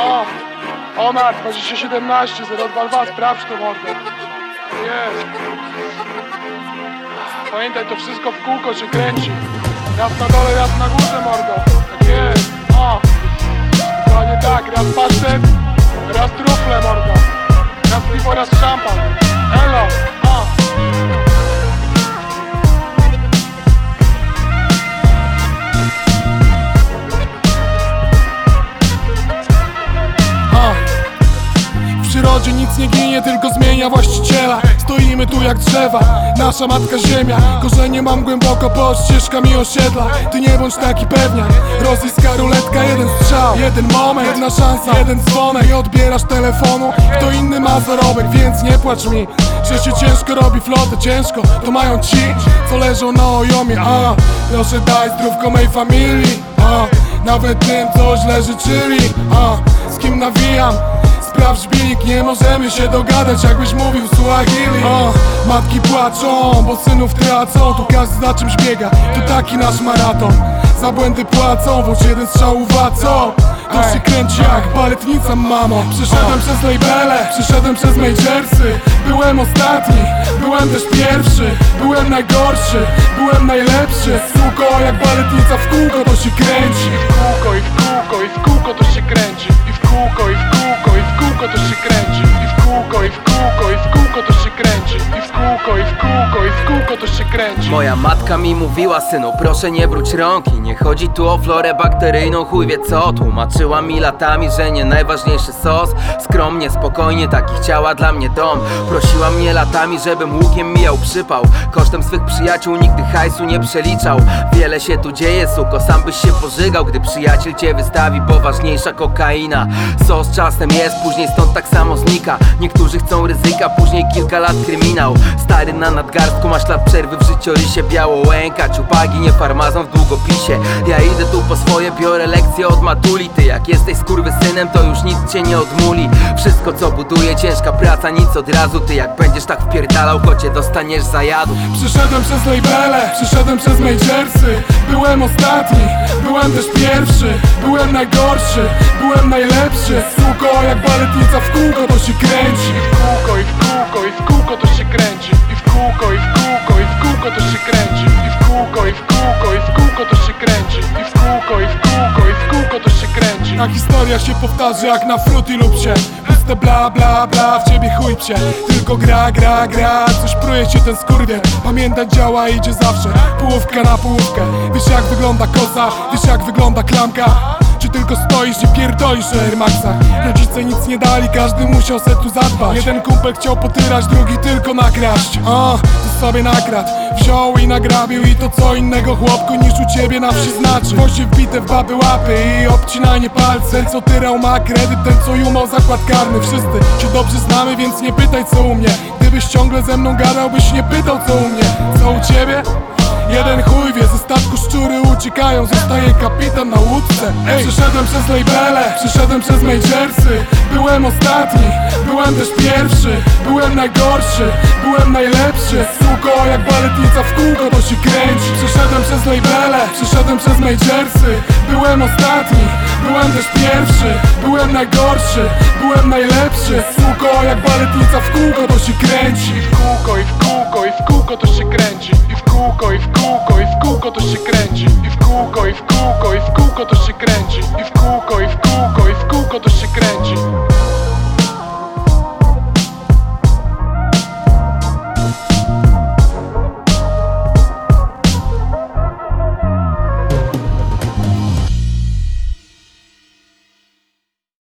Onar 2017 022, sprawdź to, mordo. Jest. Pamiętaj, to wszystko w kółko się kręci. Raz na dole, raz na górze, mordo. Tak jest. Dokładnie tak, raz pasztet, raz trufle, mordo. Raz piwo, raz szampan. Elo. W przyrodzie nic nie ginie, tylko zmienia właściciela. Stoimy tu jak drzewa, nasza matka ziemia. Korzenie mam głęboko pod ścieżkami osiedla. Ty nie bądź taki pewniak. Rosyjska ruletka, jeden strzał, jeden moment, jedna szansa, jeden dzwonek. Nie odbierasz telefonu, kto inny ma zarobek, więc nie płacz mi, że się ciężko robi flotę. Ciężko to mają ci, co leżą na ojomie. Proszę daj zdrówko mej familii, nawet tym, co źle życzyli. Z kim nawijam? Sprawdź bilik, nie możemy się dogadać, jakbyś mówił Suahili. Matki płaczą, bo synów tracą. Tu każdy za czymś biega, to taki nasz maraton. Za błędy płacą, włócz jeden strzał uwacą. To się kręci jak baletnica, mamo. Przeszedłem przez labele, przeszedłem przez majorsy. Byłem ostatni, byłem też pierwszy. Byłem najgorszy, byłem najlepszy. Suko jak baletnica, w kółko to się kręci. W kółko i w kółko i w kółko to się kręci. I w kółko i w kółko i w kółko to się kręci. I w kółko i w kółko i w kółko to się kręci. I w kółko i w kółko i w kółko to się kręci. Moja matka mi mówiła: synu, proszę nie wróć rąki. Nie chodzi tu o florę bakteryjną, chuj wie co. Tłumaczyła mi latami, że nie najważniejszy sos. Skromnie, spokojnie, taki chciała dla mnie dom. Prosiła mnie latami, żebym łukiem mijał przypał. Kosztem swych przyjaciół nigdy hajsu nie przeliczał. Wiele się tu dzieje, suko, sam byś się pożygał, gdy przyjaciel cię wystawi, bo ważniejsza kokaina. Sos czasem jest, później stąd tak samo znika. Niektórzy chcą ryzyka, później kilka lat kryminał. Stary na nadgarstku ma ślad przerwy w życiorysie. Biało łęka, ciupagi, nie farmazon w długopisie. Ja idę tu po swoje, biorę lekcje od matuli. Ty jak jesteś skurwysynem, to już nic cię nie odmuli. Wszystko co buduje, ciężka praca, nic od razu. Ty jak będziesz tak wpierdalał, kocie, dostaniesz zajadu. Przeszedłem przez labele, przeszedłem przez majorsy. Byłem ostatni, byłem też pierwszy. Byłem najgorszy, byłem najlepszy. Suko jak baletnica, w kółko to się kręci. I w kółko i w kółko i w kółko to się kręci. I w kółko i w kółko i w kółko to się kręci. I w kółko i w kółko i w kółko to się kręci. I w kółko i w kółko i w kółko to się kręci. Ta historia się powtarza jak na Fruity Loopsie. Puste bla bla bla, w ciebie chuj psie. Tylko gra, gra, gra, coś pruje cię ten skurwiel. Pamiętać działa, idzie zawsze, połówka na połówkę. Wiesz jak wygląda kosa, wiesz jak wygląda klamka. Czy tylko stoisz i pierdolisz o Air Maxach? Rodzice nic nie dali, każdy musiał se tu zadbać. Jeden kumpel chciał potyrać, drugi tylko nakraść. To sobie nakradł, wziął i nagrabił. I to co innego, chłopku, niż u ciebie na wsi znaczy. Gwoździe wbite w baby łapy i obcinanie palce. Ten co tyrał ma kredyt, ten co jumał zakład karny. Wszyscy się dobrze znamy, więc nie pytaj co u mnie. Gdybyś ciągle ze mną gadał, byś nie pytał co u mnie. Co u ciebie? Jeden chuj wie, ze statku szczury uciekają, zostaje kapitan na łódce. Przeszedłem przez labele, przeszedłem przez majorsy. Byłem ostatni, byłem też pierwszy. Byłem najgorszy, byłem najlepszy. Suko jak baletnica, w kółko to się kręci. Przeszedłem przez labele, przeszedłem przez majorsy. Byłem ostatni, byłem też pierwszy. Byłem najgorszy, byłem najlepszy. Suko jak baletnica, w kółko to się kręci. I w kółko i w kółko i w kółko to się kręci. I w kółko i w kółko i w kółko to się kręci. I w kółko i w kółko i w kółko to się kręci. I w kółko i w kółko i w